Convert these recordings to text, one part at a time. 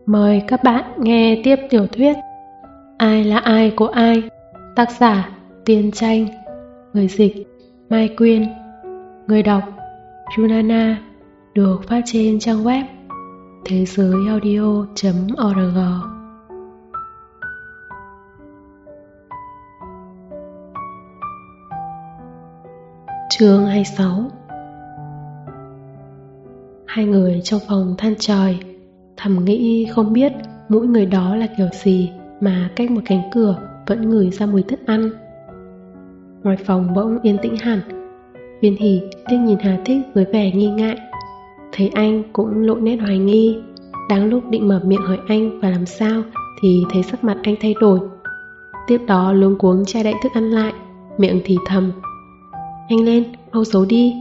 Mời các bạn nghe tiếp tiểu thuyết Ai là ai của ai, tác giả Tiên Tranh, người dịch Mai Quyên, người đọc Junana, được phát trên trang web thế giới-audio.org. Chương 26. Hai người trong phòng than trời, thầm nghĩ không biết mũi người đó là kiểu gì mà cách một cánh cửa vẫn ngửi ra mùi thức ăn. Ngoài phòng bỗng yên tĩnh hẳn. Viên Hỷ liếc nhìn Hà Thích với vẻ nghi ngại, thấy anh cũng lộ nét hoài nghi. Đáng lúc định mở miệng hỏi anh và làm sao thì thấy sắc mặt anh thay đổi. Tiếp đó luống cuống che đậy thức ăn lại, miệng thì thầm: "Nhanh lên, mau giấu đi."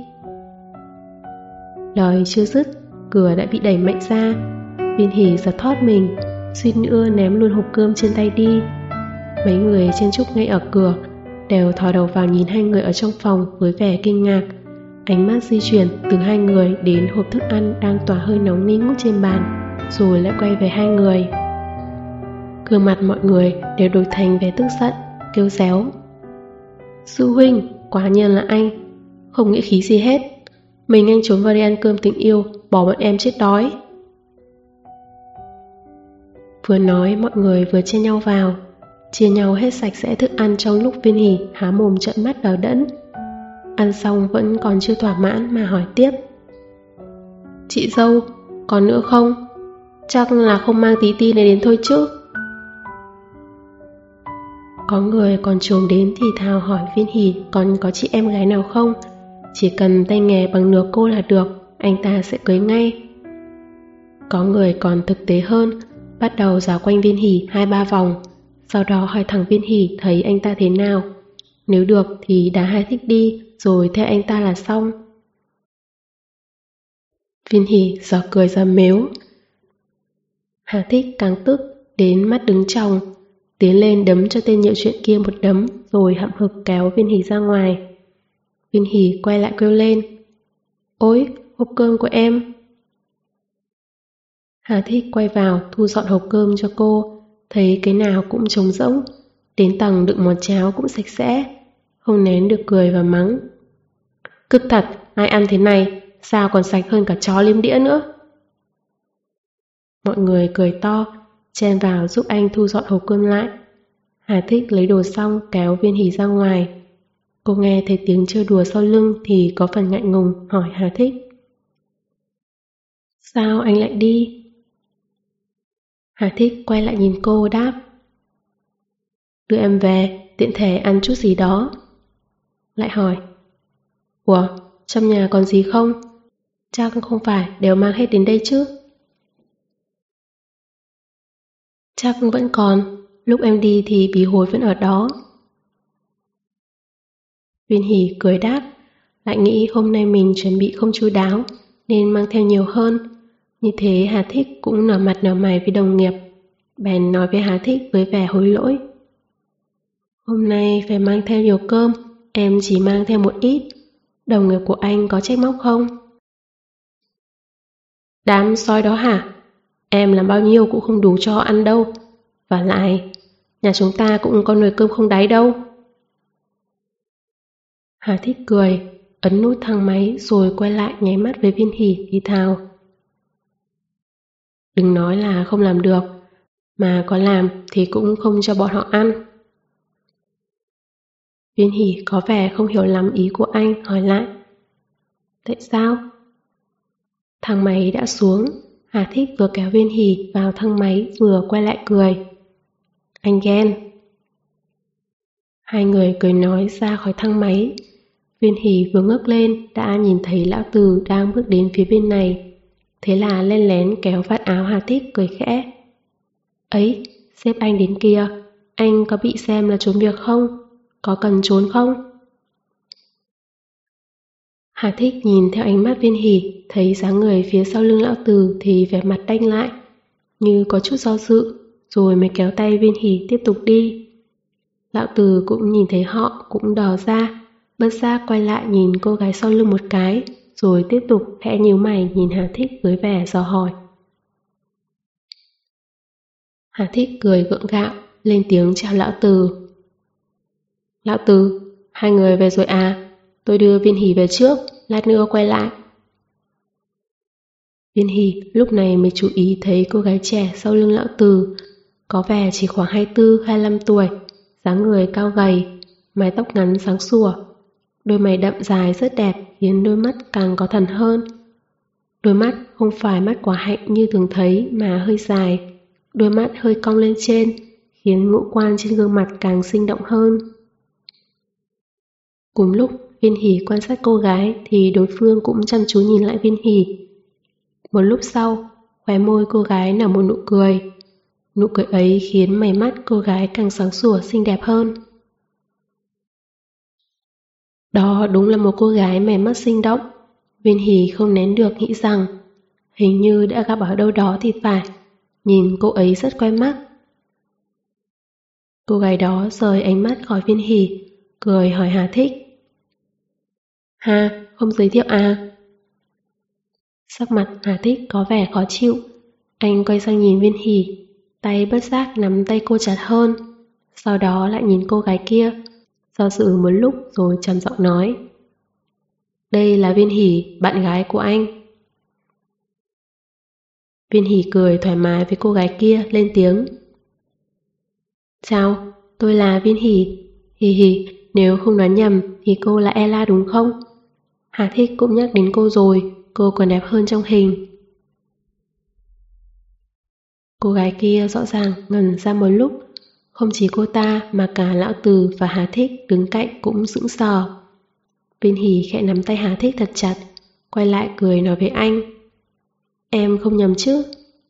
Lời chưa dứt, cửa đã bị đẩy mạnh ra. Viên Hỷ giật thót mình, suýt nữa ném luôn hộp cơm trên tay đi. Mấy người chen chúc ngay ở cửa đều thò đầu vào nhìn hai người ở trong phòng với vẻ kinh ngạc. Ánh mắt di chuyển từ hai người đến hộp thức ăn đang tỏa hơi nóng nghi ngút trên bàn, rồi lại quay về hai người. Gương mặt mọi người đều đổi thành vẻ tức giận, kêu réo: "Sư huynh, quả nhiên là anh, không nghĩ khí gì hết. Mình nhanh trốn vào đi ăn cơm tình yêu, bỏ bọn em chết đói." Vừa nói mọi người vừa chia nhau vào, chia nhau hết sạch sẽ thức ăn trong lúc Viên Hỷ há mồm trợn mắt đờ đẫn. Ăn xong vẫn còn chưa thỏa mãn mà hỏi tiếp: "Chị dâu, còn nữa không? Chắc là không mang tí ti này đến thôi chứ." Có người còn trồm đến thì thào hỏi Viên Hỷ còn có chị em gái nào không, chỉ cần tay nghề bằng nửa cô là được, anh ta sẽ cưới ngay. Có người còn thực tế hơn, bắt đầu dạo quanh Viên Hỷ 2-3 vòng, sau đó hỏi thẳng Viên Hỷ thấy anh ta thế nào. Nếu được thì đá Hà Thích đi, rồi theo anh ta là xong. Viên Hỷ giờ cười giờ mếu. Hà Thích càng tức đến mắt đứng tròng, tiến lên đấm cho tên nhậu chuyện kia một đấm, rồi hậm hực kéo Viên Hỷ ra ngoài. Viên Hỷ quay lại kêu lên: "Ôi, hộp cơm của em." Hà Thích quay vào thu dọn hộp cơm cho cô, thấy cái nào cũng trống rỗng, đến tầng đựng món cháo cũng sạch sẽ, không nén được cười và mắng: "Cứt thật, ai ăn thế này, sao còn sạch hơn cả chó liếm đĩa nữa." Mọi người cười to, chen vào giúp anh thu dọn hộp cơm lại. Hà Thích lấy đồ xong kéo Viên Hỷ ra ngoài. Cô nghe thấy tiếng trêu đùa sau lưng thì có phần ngại ngùng hỏi Hà Thích: "Sao anh lại đi?" Hà Thích quay lại nhìn cô đáp: "Đưa em về, tiện thể ăn chút gì đó." Lại hỏi: "Ủa, trong nhà còn gì không? Chắc không phải đều mang hết đến đây chứ?" "Chắc vẫn còn, lúc em đi thì bí hối vẫn ở đó." Viên Hỷ cười đáp, lại nghĩ hôm nay mình chuẩn bị không chu đáo nên mang theo nhiều hơn. Như thế Hà Thích cũng nở mặt nở mày với đồng nghiệp, bèn nói với Hà Thích với vẻ hối lỗi: "Hôm nay phải mang theo nhiều cơm, em chỉ mang theo một ít. Đồng nghiệp của anh có trách móc không?" "Đám sói đó hả? Em làm bao nhiêu cũng không đủ cho họ ăn đâu. Và lại, nhà chúng ta cũng có nồi cơm không đáy đâu." Hà Thích cười, ấn nút thang máy rồi quay lại nháy mắt với Viên Hỷ thì thào: "Đừng nói là không làm được, mà có làm thì cũng không cho bọn họ ăn." Viên Hỷ có vẻ không hiểu lắm ý của anh, hỏi lại: "Tại sao?" Thang máy đã xuống, Hà Thích vừa kéo Viên Hỷ vào thang máy vừa quay lại cười: "Anh ghen." Hai người cười nói ra khỏi thang máy. Viên Hỷ vừa ngước lên đã nhìn thấy lão Từ đang bước đến phía bên này, thế là len lén kéo vạt áo Hà Thích cười khẽ: "Ấy, sếp anh đến kìa, anh có bị xem là trốn việc không? Có cần trốn không?" Hà Thích nhìn theo ánh mắt Viên Hỷ, thấy dáng người phía sau lưng lão Từ thì vẻ mặt đanh lại, như có chút do dự, rồi mới kéo tay Viên Hỷ tiếp tục đi. Lão Từ cũng nhìn thấy họ cũng đờ ra, bất giác quay lại nhìn cô gái sau lưng một cái, rồi tiếp tục khẽ nhíu mày nhìn Hà Thích với vẻ dò hỏi: Hà Thích cười gượng gạo, lên tiếng chào Lão Từ. Lão Từ, hai người về rồi à? Tôi đưa Viên Hỷ về trước, lát nữa quay lại. Viên Hỷ lúc này mới chú ý thấy cô gái trẻ sau lưng Lão Từ, có vẻ chỉ khoảng 24-25 tuổi, dáng người cao gầy, mái tóc ngắn sáng sủa. Đôi mày đậm dài rất đẹp khiến đôi mắt càng có thần hơn. Đôi mắt không phải mắt quả hạnh như thường thấy mà hơi dài, đôi mắt hơi cong lên trên, khiến ngũ quan trên gương mặt càng sinh động hơn. Cùng lúc Viên Hỷ quan sát cô gái thì đối phương cũng chăm chú nhìn lại Viên Hỷ. Một lúc sau, khóe môi cô gái nở một nụ cười. Nụ cười ấy khiến mày mắt cô gái càng sáng sủa xinh đẹp hơn. Đó đúng là một cô gái mày mắt sinh động. Viên Hỷ không nén được nghĩ rằng hình như đã gặp ở đâu đó thì phải. Nhìn cô ấy rất quen mắt. Cô gái đó rời ánh mắt khỏi Viên Hỷ, cười hỏi Hà Thích. Hà, không giới thiệu à? Sắc mặt Hà Thích có vẻ khó chịu. Anh quay sang nhìn Viên Hỷ, tay bất giác nắm tay cô chặt hơn. Sau đó lại nhìn cô gái kia, do dự một lúc rồi trầm giọng nói. Đây là Viên Hỷ, bạn gái của anh. Viên Hỷ cười thoải mái với cô gái kia, lên tiếng. Chào, tôi là Viên Hỷ. Hì hì, nếu không đoán nhầm thì cô là Ella đúng không? Hà Thích cũng nhắc đến cô rồi, cô còn đẹp hơn trong hình. Cô gái kia rõ ràng ngẩn ra một lúc. Không chỉ cô ta mà cả Lão Từ và Hà Thích đứng cạnh cũng sững sờ. Viên Hỷ khẽ nắm tay Hà Thích thật chặt, quay lại cười nói với anh. Em không nhầm chứ?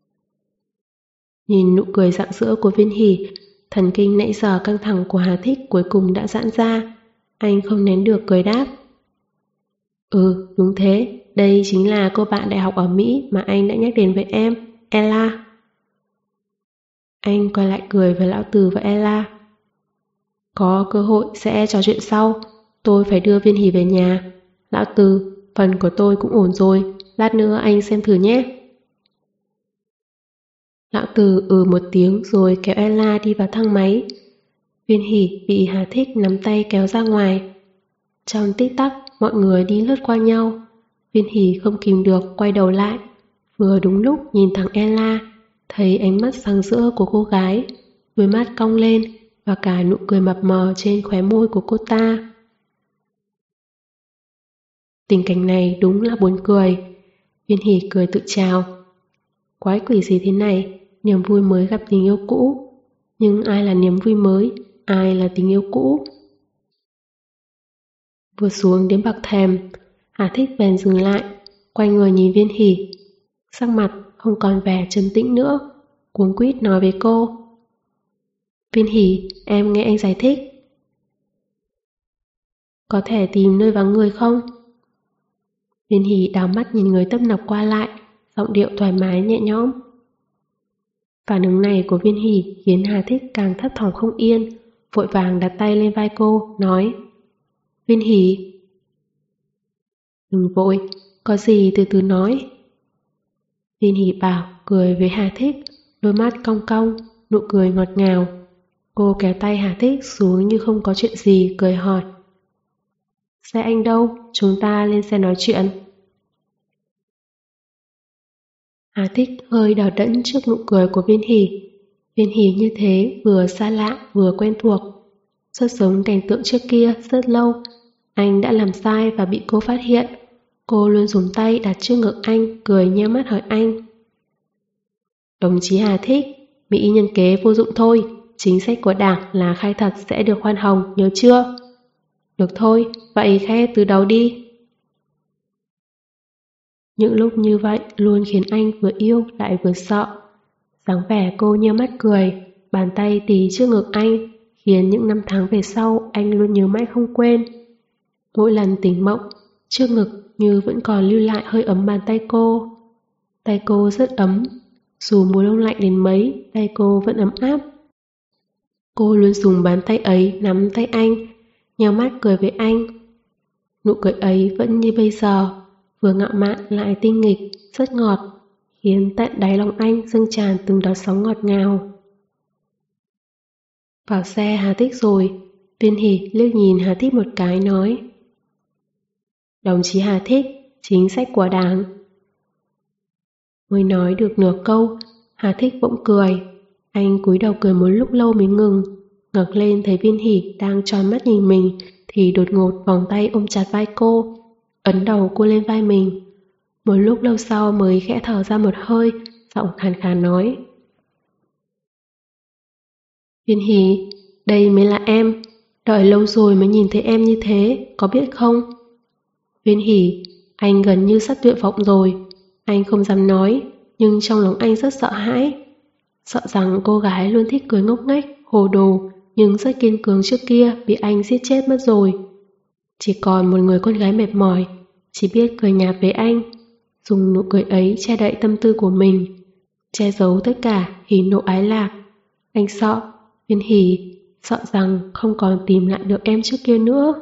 Nhìn nụ cười rạng rỡ của Viên Hỷ, thần kinh nãy giờ căng thẳng của Hà Thích cuối cùng đã giãn ra. Anh không nén được cười đáp. Ừ, đúng thế, đây chính là cô bạn đại học ở Mỹ mà anh đã nhắc đến với em, Ella. Anh quay lại cười với Lão Từ và Ella. Có cơ hội sẽ trò chuyện sau, tôi phải đưa Viên Hỷ về nhà. Lão Từ, phần của tôi cũng ổn rồi, lát nữa anh xem thử nhé. Lão Từ một tiếng rồi kéo Ella đi vào thang máy. Viên Hỷ bị Hà Thích nắm tay kéo ra ngoài. Trong tích tắc, mọi người đi lướt qua nhau. Viên Hỷ không kìm được quay đầu lại, vừa đúng lúc nhìn thẳng Ella, thấy ánh mắt sáng rỡ của cô gái, đôi mắt cong lên và cả nụ cười mập mờ trên khóe môi của cô ta. Tình cảnh này đúng là buồn cười. Viên Hỷ cười tự chào. Quái quỷ gì thế này, niềm vui mới gặp tình yêu cũ. Nhưng ai là niềm vui mới, ai là tình yêu cũ? Vừa xuống đến bậc thềm, Hà Thích bèn dừng lại, quay người nhìn Viên Hỷ. Sắc mặt không còn vẻ trấn tĩnh nữa, cuống quýt nói với cô. Viên Hỷ, em nghe anh giải thích. Có thể tìm nơi vắng người không? Viên Hỷ đảo mắt nhìn người tấp nập qua lại, giọng điệu thoải mái nhẹ nhõm. Phản ứng này của Viên Hỷ khiến Hà Thích càng thấp thỏm không yên, vội vàng đặt tay lên vai cô, nói. Viên Hỷ. Đừng vội, có gì từ từ nói. Viên Hỷ bảo cười với Hà Thích, đôi mắt cong cong, nụ cười ngọt ngào. Cô kéo tay Hà Thích xuống như không có chuyện gì, cười hỏi. Xe anh đâu? Chúng ta lên xe nói chuyện. Hà Thích hơi đờ đẫn trước nụ cười của Viên Hỷ. Viên Hỷ như thế vừa xa lạ vừa quen thuộc. Rất giống cảnh tượng trước kia rất lâu. Anh đã làm sai và bị cô phát hiện. Cô luôn dùng tay đặt trước ngực anh, cười nheo mắt hỏi anh. Đồng chí Hà Thích, Mỹ nhân kế vô dụng thôi. Chính sách của Đảng là khai thật sẽ được khoan hồng, nhớ chưa? Được thôi, vậy khai từ đầu đi. Những lúc như vậy luôn khiến anh vừa yêu lại vừa sợ. Dáng vẻ cô nheo mắt cười, bàn tay tì trước ngực anh, khiến những năm tháng về sau anh luôn nhớ mãi không quên. Mỗi lần tỉnh mộng, trước ngực như vẫn còn lưu lại hơi ấm bàn tay cô. Tay cô rất ấm, dù mùa đông lạnh đến mấy, tay cô vẫn ấm áp. Cô luôn dùng bàn tay ấy nắm tay anh, nheo mắt cười với anh. Nụ cười ấy vẫn như bây giờ, vừa ngạo mạn lại tinh nghịch, rất ngọt, khiến tận đáy lòng anh dâng tràn từng đợt sóng ngọt ngào. Vào xe Hà Thích rồi, Viên Hỷ liếc nhìn Hà Thích một cái nói: Đồng chí Hà Thích, chính sách của Đảng. Mới nói được nửa câu, Hà Thích bỗng cười. Anh cúi đầu cười một lúc lâu mới ngừng, ngẩng lên thấy Viên Hỷ đang tròn mắt nhìn mình thì đột ngột vòng tay ôm chặt vai cô, ấn đầu cô lên vai mình. Một lúc lâu sau mới khẽ thở ra một hơi, giọng khàn khàn nói: Viên Hỷ, đây mới là em, đợi lâu rồi mới nhìn thấy em như thế, có biết không? Viên Hỷ, anh gần như sắp tuyệt vọng rồi, anh không dám nói, nhưng trong lòng anh rất sợ hãi. Sợ rằng cô gái luôn thích cười ngốc nghếch, hồ đồ, nhưng rất kiên cường trước kia bị anh giết chết mất rồi. Chỉ còn một người con gái mệt mỏi, chỉ biết cười nhạt với anh, dùng nụ cười ấy che đậy tâm tư của mình, che giấu tất cả hỉ nộ ái lạc. Anh sợ, Viên Hỷ, sợ rằng không còn tìm lại được em trước kia nữa.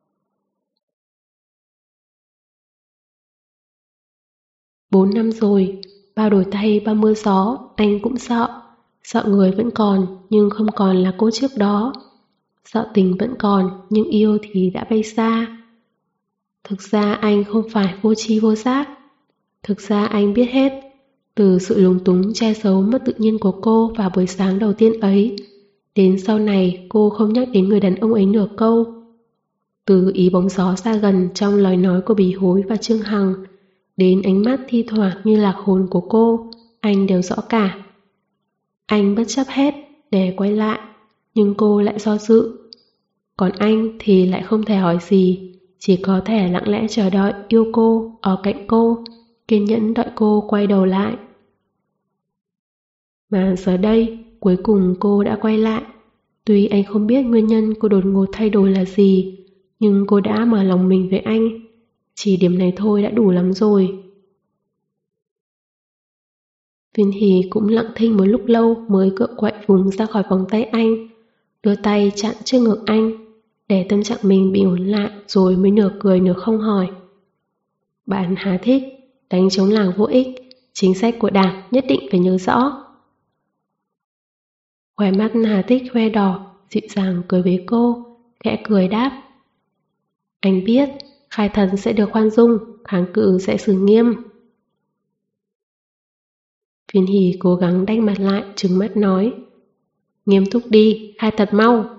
4 năm rồi, bao đổi thay bao mưa gió, anh cũng sợ. Sợ người vẫn còn, nhưng không còn là cô trước đó. Sợ tình vẫn còn, nhưng yêu thì đã bay xa. Thực ra anh không phải vô tri vô giác. Thực ra anh biết hết. Từ sự lúng túng che giấu mất tự nhiên của cô vào buổi sáng đầu tiên ấy, đến sau này cô không nhắc đến người đàn ông ấy nửa câu. Từ ý bóng gió xa gần trong lời nói của Bỉ Hối và Trương Hằng, đến ánh mắt thi thoảng như lạc hồn của cô, anh đều rõ cả. Anh bất chấp hết để quay lại, nhưng cô lại do dự. Còn anh thì lại không thể hỏi gì, chỉ có thể lặng lẽ chờ đợi yêu cô ở cạnh cô, kiên nhẫn đợi cô quay đầu lại. Mà giờ đây, cuối cùng cô đã quay lại. Tuy anh không biết nguyên nhân cô đột ngột thay đổi là gì, nhưng cô đã mở lòng mình với anh. Chỉ điểm này thôi đã đủ lắm rồi. Viên Hỷ cũng lặng thinh một lúc lâu mới cựa quậy vùng ra khỏi vòng tay anh, đưa tay chặn trước ngực anh, để tâm trạng mình bình ổn lại rồi mới nửa cười nửa không hỏi. Bạn Hà Thích, đánh chống làng vô ích, chính sách của Đảng nhất định phải nhớ rõ. Khóe mắt Hà Thích hoe đỏ, dịu dàng cười với cô, khẽ cười đáp. Anh biết, khai thần sẽ được khoan dung, kháng cự sẽ xử nghiêm. Viên Hỷ cố gắng đanh mặt lại, trừng mắt nói. Nghiêm túc đi, khai thật mau.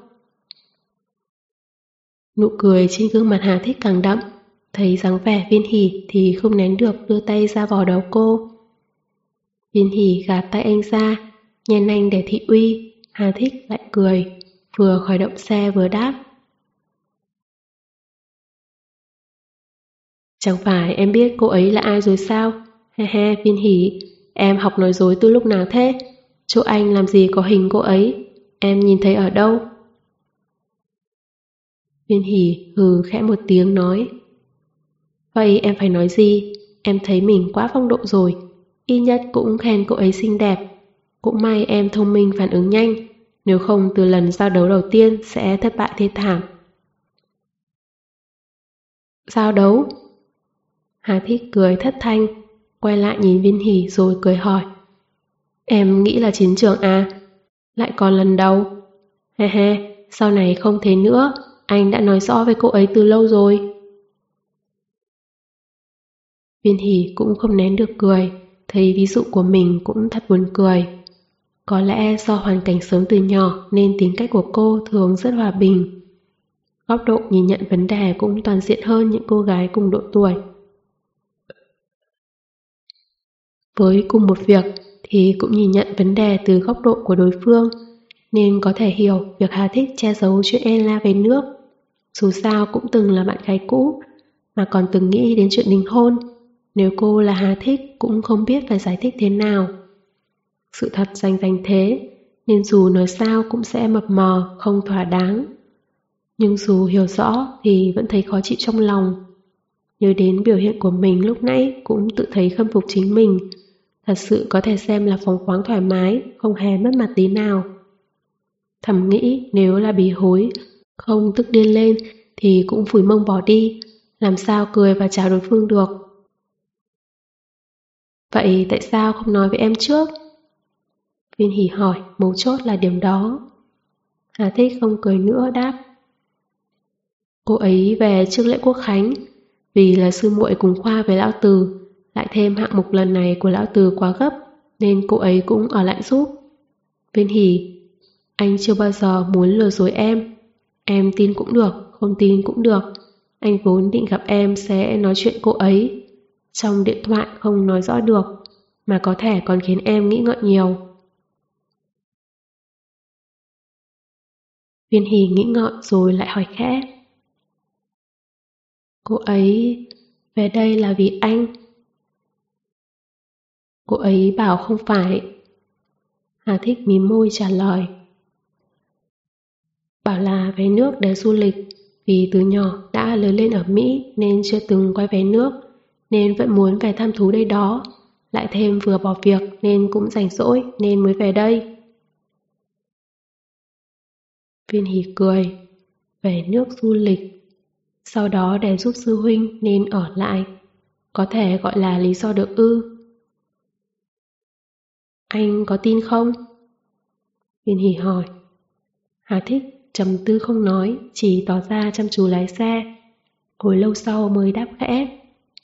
Nụ cười trên gương mặt Hà Thích càng đậm, thấy dáng vẻ Viên Hỷ thì không nén được đưa tay ra vò đầu cô. Viên Hỷ gạt tay anh ra, nhen anh để thị uy. Hà Thích lại cười, vừa khởi động xe vừa đáp. Chẳng phải em biết cô ấy là ai rồi sao? He he, Viên Hỷ, em học nói dối từ lúc nào thế? Chỗ anh làm gì có hình cô ấy? Em nhìn thấy ở đâu? Viên Hỷ hừ khẽ một tiếng nói. Vậy em phải nói gì? Em thấy mình quá phong độ rồi, ít nhất cũng khen cô ấy xinh đẹp. Cũng may em thông minh phản ứng nhanh, nếu không từ lần giao đấu đầu tiên sẽ thất bại thê thảm. Giao đấu? Hà Thích cười thất thanh, quay lại nhìn Viên Hỷ rồi cười hỏi. Em nghĩ là chiến trường à? Lại còn lần đầu? He he, sau này không thế nữa, anh đã nói rõ với cô ấy từ lâu rồi. Viên Hỷ cũng không nén được cười, thấy ví dụ của mình cũng thật buồn cười. Có lẽ do hoàn cảnh sống từ nhỏ nên tính cách của cô thường rất hòa bình. Góc độ nhìn nhận vấn đề cũng toàn diện hơn những cô gái cùng độ tuổi. Với cùng một việc thì cũng nhìn nhận vấn đề từ góc độ của đối phương, nên có thể hiểu việc Hà Thích che giấu chuyện Ella về nước. Dù sao cũng từng là bạn gái cũ, mà còn từng nghĩ đến chuyện đính hôn. Nếu cô là Hà Thích cũng không biết phải giải thích thế nào. Sự thật danh thế, nên dù nói sao cũng sẽ mập mờ, không thỏa đáng. Nhưng dù hiểu rõ thì vẫn thấy khó chịu trong lòng. Nhớ đến biểu hiện của mình lúc nãy cũng tự thấy khâm phục chính mình. Thật sự có thể xem là phóng khoáng thoải mái, không hề mất mặt tí nào. Thầm nghĩ nếu là Bỉ Hối, không tức điên lên thì cũng phủi mông bỏ đi, làm sao cười và chào đối phương được. Vậy tại sao không nói với em trước? Viên Hỷ hỏi, mấu chốt là điểm đó. Hà Thích không cười nữa đáp. Cô ấy về trước lễ Quốc Khánh, vì là sư muội cùng khoa với lão Từ, lại thêm hạng mục lần này của lão Từ quá gấp, nên cô ấy cũng ở lại giúp. Viên Hỷ, anh chưa bao giờ muốn lừa dối em tin cũng được, không tin cũng được. Anh vốn định gặp em sẽ nói chuyện cô ấy. Trong điện thoại không nói rõ được, mà có thể còn khiến em nghĩ ngợi nhiều. Viên Hỷ nghĩ ngợi rồi lại hỏi khẽ. Cô ấy về đây là vì anh. Cô ấy bảo không phải. Hà Thích mím môi trả lời. Bảo là về nước để du lịch, vì từ nhỏ đã lớn lên ở Mỹ nên chưa từng quay về nước, nên vẫn muốn về thăm thú đây đó. Lại thêm vừa bỏ việc nên cũng rảnh rỗi nên mới về đây. Viên Hỷ cười. Về nước du lịch, sau đó để giúp sư huynh nên ở lại. Có thể gọi là lý do được ư? Anh có tin không? Viên Hỷ hỏi. Hà Thích trầm tư không nói, chỉ tỏ ra chăm chú lái xe. Hồi lâu sau mới đáp khẽ.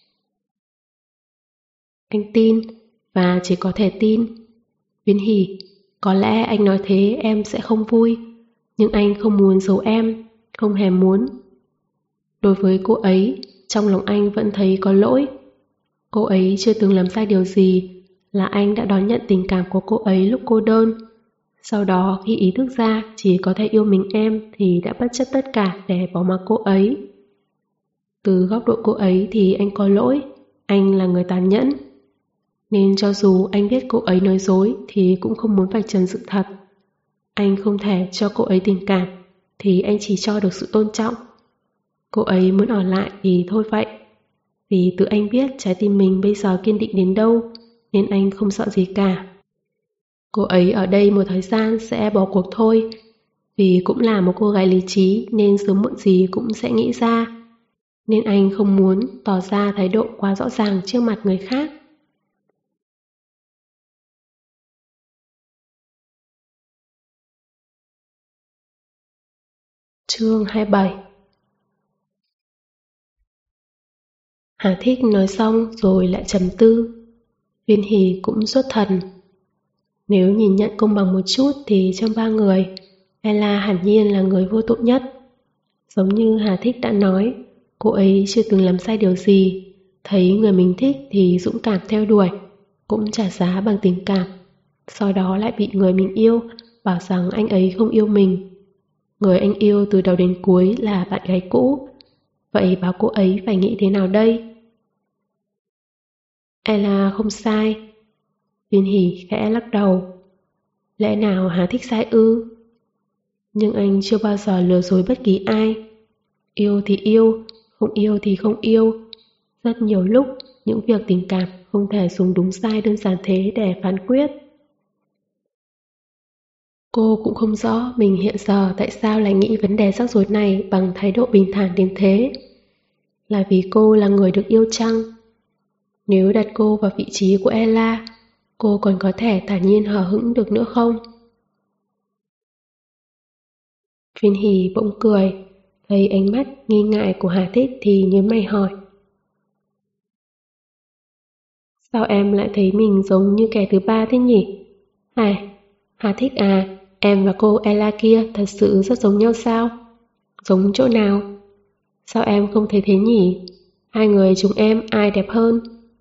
Anh tin, và chỉ có thể tin. Viên Hỷ, có lẽ anh nói thế em sẽ không vui, nhưng anh không muốn giấu em, không hề muốn. Đối với cô ấy, trong lòng anh vẫn thấy có lỗi. Cô ấy chưa từng làm sai điều gì, là anh đã đón nhận tình cảm của cô ấy lúc cô đơn. Sau đó khi ý thức ra chỉ có thể yêu mình em thì đã bất chấp tất cả để bỏ mặc cô ấy. Từ góc độ cô ấy thì anh có lỗi, anh là người tàn nhẫn. Nên cho dù anh biết cô ấy nói dối thì cũng không muốn vạch trần sự thật. Anh không thể cho cô ấy tình cảm, thì anh chỉ cho được sự tôn trọng. Cô ấy muốn ở lại thì thôi vậy. Vì tự anh biết trái tim mình bây giờ kiên định đến đâu, nên anh không sợ gì cả. Cô ấy ở đây một thời gian sẽ bỏ cuộc thôi. Vì cũng là một cô gái lý trí nên sớm muộn gì cũng sẽ nghĩ ra. Nên anh không muốn tỏ ra thái độ quá rõ ràng trước mặt người khác. Chương 27. Hà Thích nói xong rồi lại trầm tư. Viên Hỷ cũng xuất thần. Nếu nhìn nhận công bằng một chút thì trong ba người, Ella hẳn nhiên là người vô tội nhất. Giống như Hà Thích đã nói, cô ấy chưa từng làm sai điều gì, thấy người mình thích thì dũng cảm theo đuổi, cũng trả giá bằng tình cảm. Sau đó lại bị người mình yêu bảo rằng anh ấy không yêu mình. Người anh yêu từ đầu đến cuối là bạn gái cũ. Vậy bảo cô ấy phải nghĩ thế nào đây? Ella không sai. Viên Hỷ khẽ lắc đầu. Lẽ nào Hà Thích sai ư? Nhưng anh chưa bao giờ lừa dối bất kỳ ai. Yêu thì yêu, không yêu thì không yêu. Rất nhiều lúc, những việc tình cảm không thể dùng đúng sai đơn giản thế để phán quyết. Cô cũng không rõ mình hiện giờ tại sao lại nghĩ vấn đề rắc rối này bằng thái độ bình thản đến thế. Là vì cô là người được yêu chăng? Nếu đặt cô vào vị trí của Ella, cô còn có thể thản nhiên hờ hững được nữa không? Viên Hỷ bỗng cười, thấy ánh mắt nghi ngại của Hà Thích thì nhớn mày hỏi. Sao em lại thấy mình giống như kẻ thứ ba thế nhỉ? Hà Thích à, em và cô Ella kia thật sự rất giống nhau sao? Giống chỗ nào? Sao em không thấy thế nhỉ? Hai người chúng em ai đẹp hơn?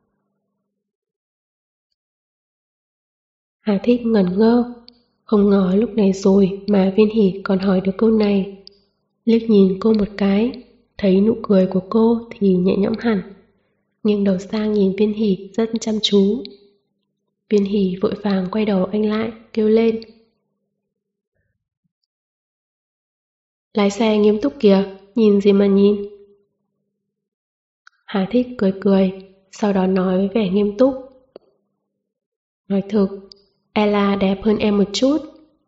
Hà Thích ngẩn ngơ, không ngờ lúc này rồi mà Viên Hỷ còn hỏi được câu này. Liếc nhìn cô một cái, thấy nụ cười của cô thì nhẹ nhõm hẳn, nghiêng đầu sang nhìn Viên Hỷ rất chăm chú. Viên Hỷ vội vàng quay đầu anh lại, kêu lên. Lái xe nghiêm túc kìa, nhìn gì mà nhìn. Hà Thích cười cười, sau đó nói với vẻ nghiêm túc. Nói thực, Ella đẹp hơn em một chút.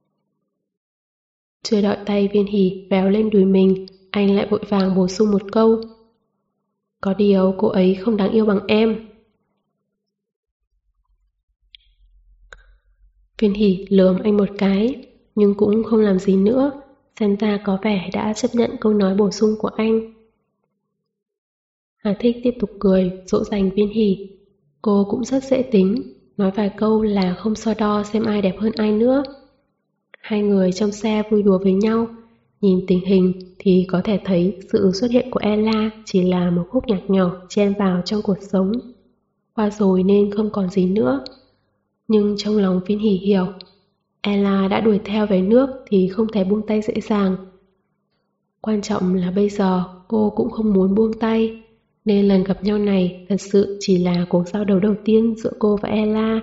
Chưa đợi tay Viên Hỷ véo lên đùi mình, anh lại vội vàng bổ sung một câu. Có điều cô ấy không đáng yêu bằng em. Viên Hỷ lườm anh một cái, nhưng cũng không làm gì nữa, xem ra có vẻ đã chấp nhận câu nói bổ sung của anh. Hà Thích tiếp tục cười, dỗ dành Viên Hỷ. Cô cũng rất dễ tính, nói vài câu là không so đo xem ai đẹp hơn ai nữa. Hai người trong xe vui đùa với nhau, nhìn tình hình thì có thể thấy sự xuất hiện của Ella chỉ là một khúc nhạc nhỏ chen vào trong cuộc sống. Qua rồi nên không còn gì nữa. Nhưng trong lòng Viên Hỷ hiểu, Ella đã đuổi theo về nước thì không thể buông tay dễ dàng. Quan trọng là bây giờ cô cũng không muốn buông tay, nên lần gặp nhau này thật sự chỉ là cuộc giao đấu đầu tiên giữa cô và Ella.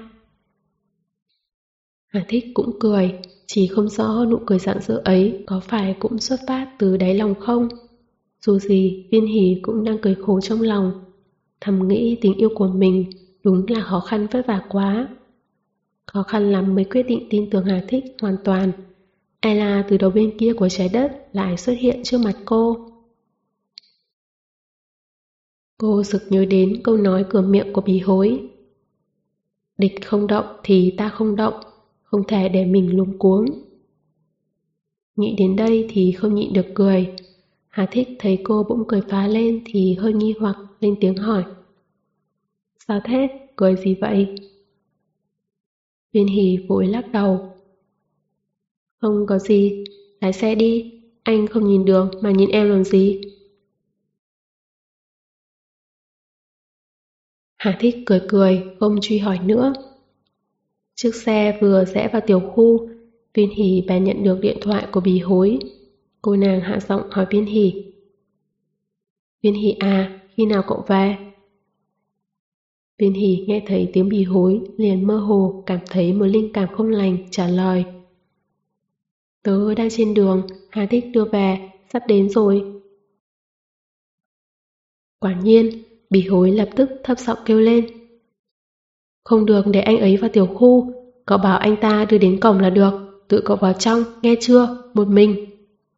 Hà Thích cũng cười, chỉ không rõ nụ cười rạng rỡ ấy có phải cũng xuất phát từ đáy lòng không. Dù gì, Viên Hỷ cũng đang cười khổ trong lòng, thầm nghĩ tình yêu của mình đúng là khó khăn vất vả quá. Khó khăn lắm mới quyết định tin tưởng Hà Thích hoàn toàn. Ella từ đầu bên kia của trái đất lại xuất hiện trước mặt cô. Cô sực nhớ đến câu nói cửa miệng của Bỉ Hối. Địch không động thì ta không động, không thể để mình luống cuống. Nghĩ đến đây thì không nhịn được cười. Hà Thích thấy cô bỗng cười phá lên thì hơi nghi hoặc, lên tiếng hỏi. Sao thế? Cười gì vậy? Viên Hỷ vội lắc đầu. Không có gì, lái xe đi, anh không nhìn đường mà nhìn em làm gì? Hà Thích cười cười, không truy hỏi nữa. Chiếc xe vừa rẽ vào tiểu khu, Viên Hỷ bèn nhận được điện thoại của Bỉ Hối. Cô nàng hạ giọng hỏi Viên Hỷ. Viên Hỷ à, khi nào cậu về? Viên Hỷ nghe thấy tiếng Bỉ Hối, liền mơ hồ cảm thấy một linh cảm không lành, trả lời. Tớ đang trên đường, Hà Thích đưa về, sắp đến rồi. Quả nhiên, Bỉ Hối lập tức thấp giọng kêu lên. Không được để anh ấy vào tiểu khu, cậu bảo anh ta đưa đến cổng là được, tự cậu vào trong, nghe chưa, một mình.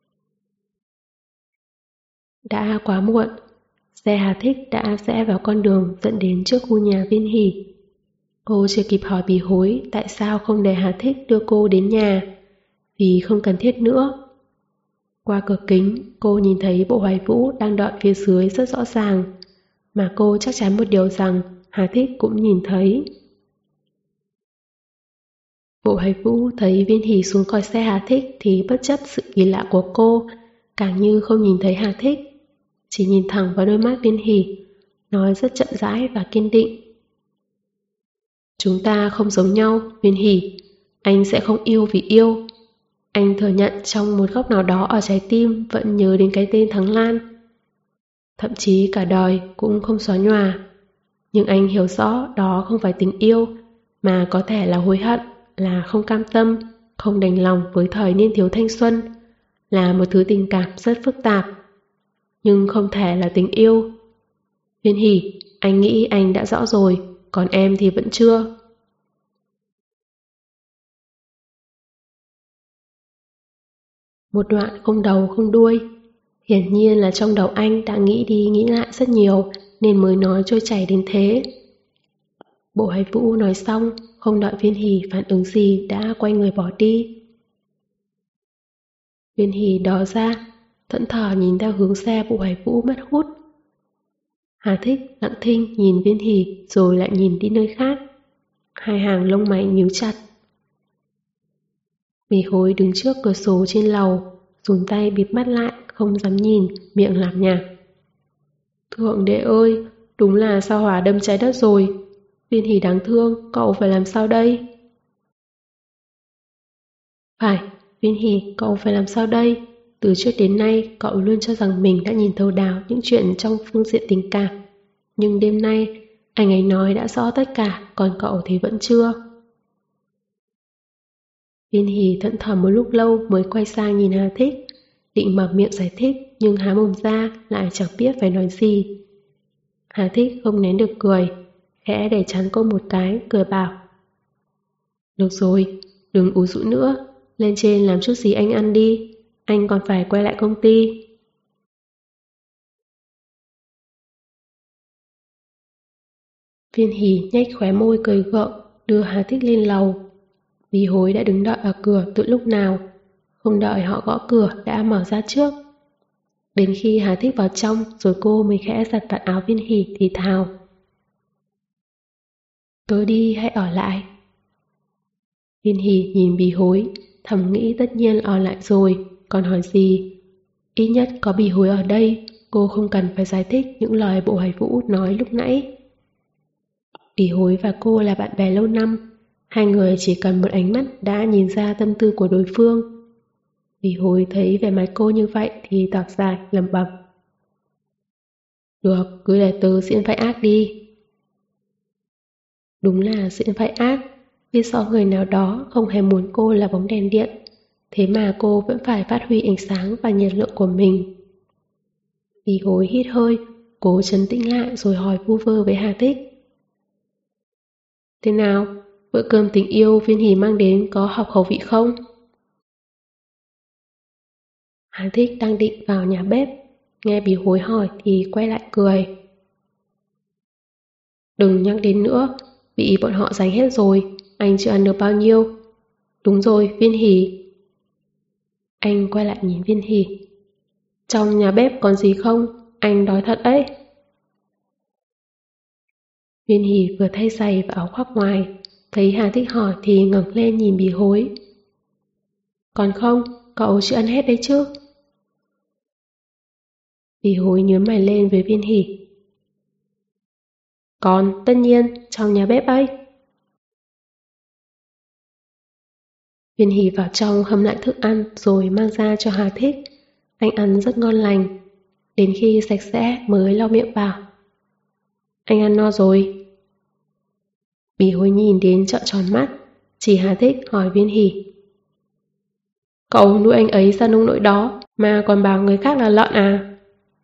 Đã quá muộn, xe Hà Thích đã rẽ vào con đường dẫn đến trước khu nhà Viên Hỷ. Cô chưa kịp hỏi Bỉ Hối tại sao không để Hà Thích đưa cô đến nhà, vì không cần thiết nữa. Qua cửa kính, cô nhìn thấy Bộ Hoài Vũ đang đợi phía dưới rất rõ ràng, mà cô chắc chắn một điều rằng Hà Thích cũng nhìn thấy. Bộ Hoài Vũ thấy Viên Hỷ xuống khỏi xe Hà Thích thì bất chấp sự kỳ lạ của cô, càng như không nhìn thấy Hà Thích, chỉ nhìn thẳng vào đôi mắt Viên Hỷ, nói rất chậm rãi và kiên định. Chúng ta không giống nhau, Viên Hỷ, anh sẽ không yêu vì yêu. Anh thừa nhận trong một góc nào đó ở trái tim vẫn nhớ đến cái tên Thắng Lan. Thậm chí cả đời cũng không xóa nhòa. Nhưng anh hiểu rõ đó không phải tình yêu, mà có thể là hối hận, là không cam tâm, không đành lòng với thời niên thiếu thanh xuân, là một thứ tình cảm rất phức tạp. Nhưng không thể là tình yêu. Viên Hỷ, anh nghĩ anh đã rõ rồi, còn em thì vẫn chưa. Một đoạn không đầu không đuôi. Hiển nhiên là trong đầu anh đã nghĩ đi nghĩ lại rất nhiều nên mới nói trôi chảy đến thế. Bộ Hoài Vũ nói xong, không đợi Viên Hỷ phản ứng gì đã quay người bỏ đi. Viên Hỷ đỏ ra, thẫn thờ nhìn theo hướng xe Bộ Hoài Vũ mất hút. Hà Thích lặng thinh nhìn Viên Hỷ rồi lại nhìn đi nơi khác. Hai hàng lông mày nhíu chặt. Bỉ Hối đứng trước cửa sổ trên lầu, dùng tay bịt mắt lại, không dám nhìn, miệng lảm nhảm. Thượng đế ơi, đúng là sao hỏa đâm trái đất rồi. Viên Hỷ đáng thương, cậu phải làm sao đây? Phải, Viên Hỷ, cậu phải làm sao đây? Từ trước đến nay, cậu luôn cho rằng mình đã nhìn thấu đáo những chuyện trong phương diện tình cảm. Nhưng đêm nay, anh ấy nói đã rõ tất cả, còn cậu thì vẫn chưa. Viên Hỷ thẫn thờ một lúc lâu mới quay sang nhìn Hà Thích, định mở miệng giải thích nhưng há mồm ra lại chẳng biết phải nói gì. Hà Thích không nén được cười, khẽ đẩy chắn cô một cái, cười bảo. Được rồi, đừng ú dụ nữa, lên trên làm chút gì anh ăn đi, anh còn phải quay lại công ty. Viên Hỷ nhếch khóe môi cười gượng, đưa Hà Thích lên lầu. Bỉ Hối đã đứng đợi ở cửa từ lúc nào, không đợi họ gõ cửa đã mở ra trước. Đến khi Hà Thích vào trong rồi cô mới khẽ giật vạt áo Viên Hỷ thì thào. Tớ đi hay ở lại? Viên Hỷ nhìn Bì Hối, thầm nghĩ tất nhiên ở lại rồi, còn hỏi gì? Ít nhất có Bì Hối ở đây, cô không cần phải giải thích những lời Bộ Hoài Vũ nói lúc nãy. Bì Hối và cô là bạn bè lâu năm, hai người chỉ cần một ánh mắt đã nhìn ra tâm tư của đối phương. Bì Hối thấy vẻ mặt cô như vậy thì tỏ dài lẩm bẩm. Được, cứ để tớ diễn vai ác đi. Đúng là diễn vai ác, biết rõ người nào đó không hề muốn cô là bóng đèn điện, thế mà cô vẫn phải phát huy ánh sáng và nhiệt lượng của mình. Bì Hối hít hơi, cố trấn tĩnh lại rồi hỏi vu vơ với Hà Thích. Thế nào, bữa cơm tình yêu Viên Hỷ mang đến có hợp khẩu vị không? Hà Thích đang định vào nhà bếp, nghe Bì Hối hỏi thì quay lại cười. Đừng nhắc đến nữa, bị bọn họ giành hết rồi, anh chưa ăn được bao nhiêu. Đúng rồi, Viên Hỷ. Anh quay lại nhìn Viên Hỷ. Trong nhà bếp còn gì không? Anh đói thật ấy. Viên Hỷ vừa thay giày và áo khoác ngoài, thấy Hà Thích hỏi thì ngẩng lên nhìn Bì Hối. Còn không, cậu chưa ăn hết đấy chứ? Bì Hối nhướng mày lên với Viên Hỷ. Còn, tất nhiên, trong nhà bếp ấy. Viên Hỷ vào trong hâm lại thức ăn rồi mang ra cho Hà Thích. Anh ăn rất ngon lành. Đến khi sạch sẽ mới lau miệng bảo. Anh ăn no rồi. Bì Hối nhìn đến trợn tròn mắt, chỉ Hà Thích hỏi Viên Hỷ. Cậu nuôi anh ấy ra nông nỗi đó mà còn bảo người khác là lợn à?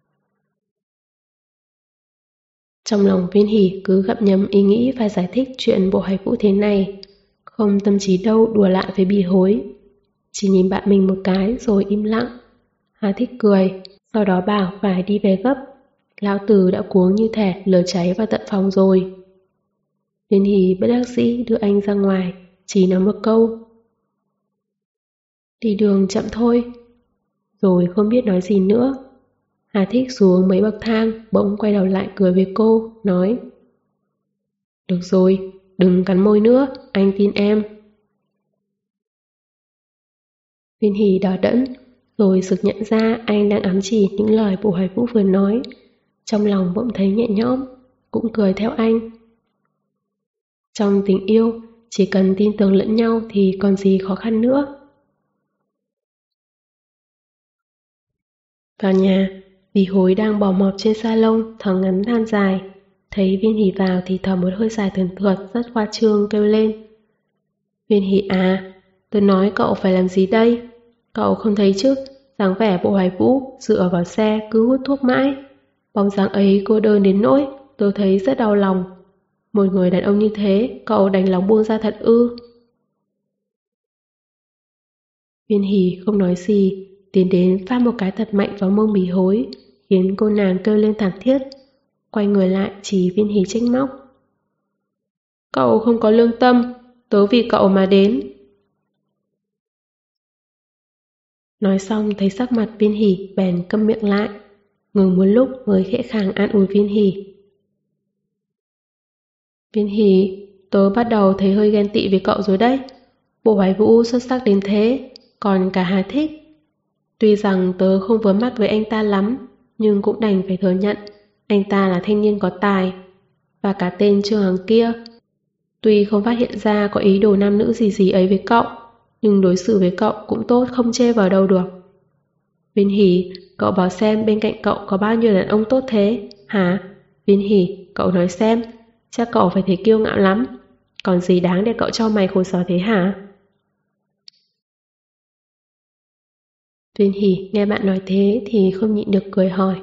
Trong lòng Viên Hỷ cứ gặm nhấm ý nghĩ phải giải thích chuyện Bộ Hoài Vũ thế này, không tâm trí đâu đùa lại với Bì Hối. Chỉ nhìn bạn mình một cái rồi im lặng. Hà Thích cười, sau đó bảo phải đi về gấp. Lão Tử đã cuống như thể lửa cháy vào tận phòng rồi. Viên Hỷ bất đắc dĩ đưa anh ra ngoài, chỉ nói một câu. Đi đường chậm thôi. Rồi không biết nói gì nữa. Hà Thích xuống mấy bậc thang, bỗng quay đầu lại cười với cô, nói. Được rồi, đừng cắn môi nữa, anh tin em. Viên Hỷ đỏ đẫn, rồi sực nhận ra anh đang ám chỉ những lời Bộ Hoài Vũ vừa nói. Trong lòng bỗng thấy nhẹ nhõm, cũng cười theo anh. Trong tình yêu, chỉ cần tin tưởng lẫn nhau thì còn gì khó khăn nữa. Vào nhà, Bì Hối đang bò mọp trên salon, thở ngắn than dài. Thấy Viên Hỷ vào thì thở một hơi dài thườn thượt, rất khoa trương kêu lên. Viên Hỷ à, tôi nói cậu phải làm gì đây? Cậu không thấy chứ, dáng vẻ Bộ Hoài Vũ dựa vào xe cứ hút thuốc mãi. Bóng dáng ấy cô đơn đến nỗi, tôi thấy rất đau lòng. Một người đàn ông như thế, cậu đành lòng buông ra thật ư? Viên Hỷ không nói gì, tiến đến phát một cái thật mạnh vào mông Bì Hối, khiến cô nàng kêu lên thảm thiết. Quay người lại chỉ Viên Hỷ trách móc. Cậu không có lương tâm, tớ vì cậu mà đến. Nói xong thấy sắc mặt Viên Hỷ bèn câm miệng lại, ngừng một lúc mới khẽ khàng an ủi Viên Hỷ. Viên Hỷ, tớ bắt đầu thấy hơi ghen tị với cậu rồi đấy. Bộ Hoài Vũ xuất sắc đến thế, còn cả Hà Thích. Tuy rằng tớ không vừa mắt với anh ta lắm, nhưng cũng đành phải thừa nhận anh ta là thanh niên có tài. Và cả tên Trương Hằng kia, tuy không phát hiện ra có ý đồ nam nữ gì gì ấy với cậu, nhưng đối xử với cậu cũng tốt không chê vào đâu được. Viên Hỷ, cậu bảo xem bên cạnh cậu có bao nhiêu đàn ông tốt thế, hả? Viên Hỷ, cậu nói xem, chắc cậu phải thấy kiêu ngạo lắm. Còn gì đáng để cậu cho mày khổ sở thế hả? Viên Hỷ nghe bạn nói thế thì không nhịn được cười hỏi.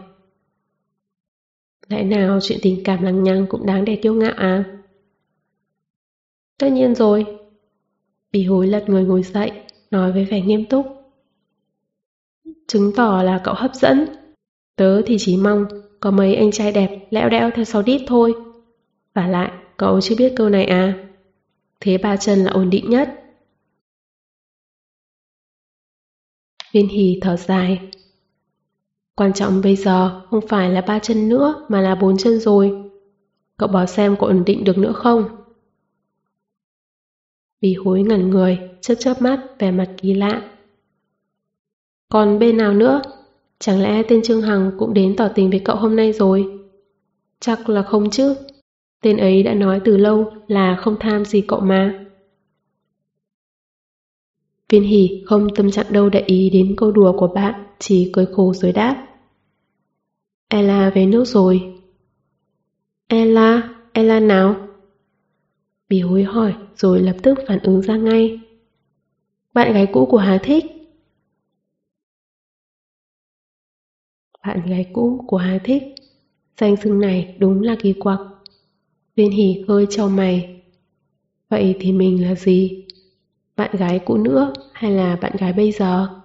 Lẽ nào chuyện tình cảm lằng nhằng cũng đáng để kiêu ngạo à? Tất nhiên rồi. Bì Hối lật người ngồi dậy, nói với vẻ nghiêm túc. Chứng tỏ là cậu hấp dẫn. Tớ thì chỉ mong có mấy anh trai đẹp lẽo đẽo theo sau đít thôi. Vả lại, cậu chưa biết câu này à? Thế ba chân là ổn định nhất. Viên Hỷ thở dài. Quan trọng bây giờ không phải là 3 chân nữa mà là 4 chân rồi. Cậu bảo xem có ổn định được nữa không? Bỉ Hối ngẩn người, chớp mắt, vẻ mặt kỳ lạ. Còn bên nào nữa? Chẳng lẽ tên Trương Hằng cũng đến tỏ tình với cậu hôm nay rồi? Chắc là không chứ. Tên ấy đã nói từ lâu là không tham gì cậu mà. Viên Hỷ không tâm trạng đâu để ý đến câu đùa của bạn, chỉ cười khổ rồi đáp. Ella về nước rồi. Ella nào? Bỉ Hối hỏi rồi lập tức phản ứng ra ngay. Bạn gái cũ của Hà Thích. Bạn gái cũ của Hà Thích. Danh xưng này đúng là kỳ quặc. Viên Hỷ hơi chau mày. Vậy thì mình là gì? Bạn gái cũ nữa hay là bạn gái bây giờ?